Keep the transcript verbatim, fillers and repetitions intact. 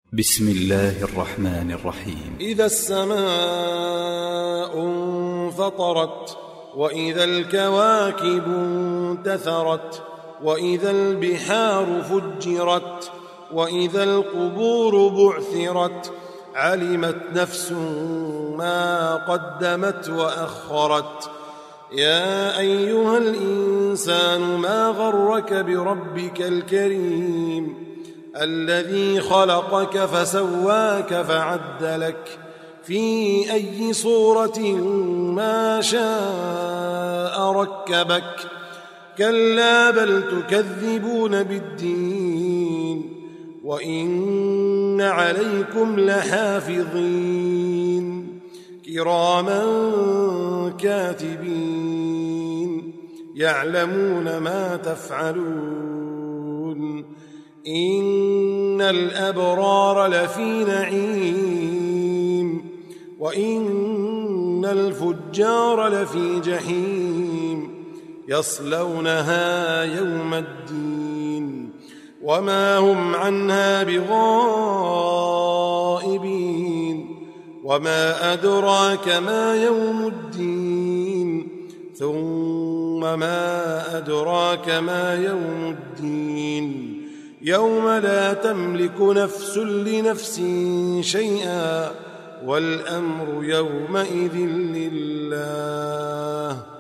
بسم الله الرحمن الرحيم. إذا السماء انفطرت، وإذا الكواكب انتثرت، وإذا البحار فجرت، وإذا القبور بعثرت، علمت نفس ما قدمت وأخرت. يا أيها الإنسان ما غرك بربك الكريم الذي خلقك فسواك فعدلك في أي صورة ما شاء ركبك. كلا بل تكذبون بالدين، وإن عليكم لحافظين كراما كاتبين يعلمون ما تفعلون. إن الأبرار لفي نعيم، وإن الفجار لفي جحيم، يصلونها يوم الدين وما هم عنها بغائبين. وما أدراك ما يوم الدين، ثم ما أدراك ما يوم الدين، يوم لا تملك نفس لنفس شيئا، والأمر يومئذ لله.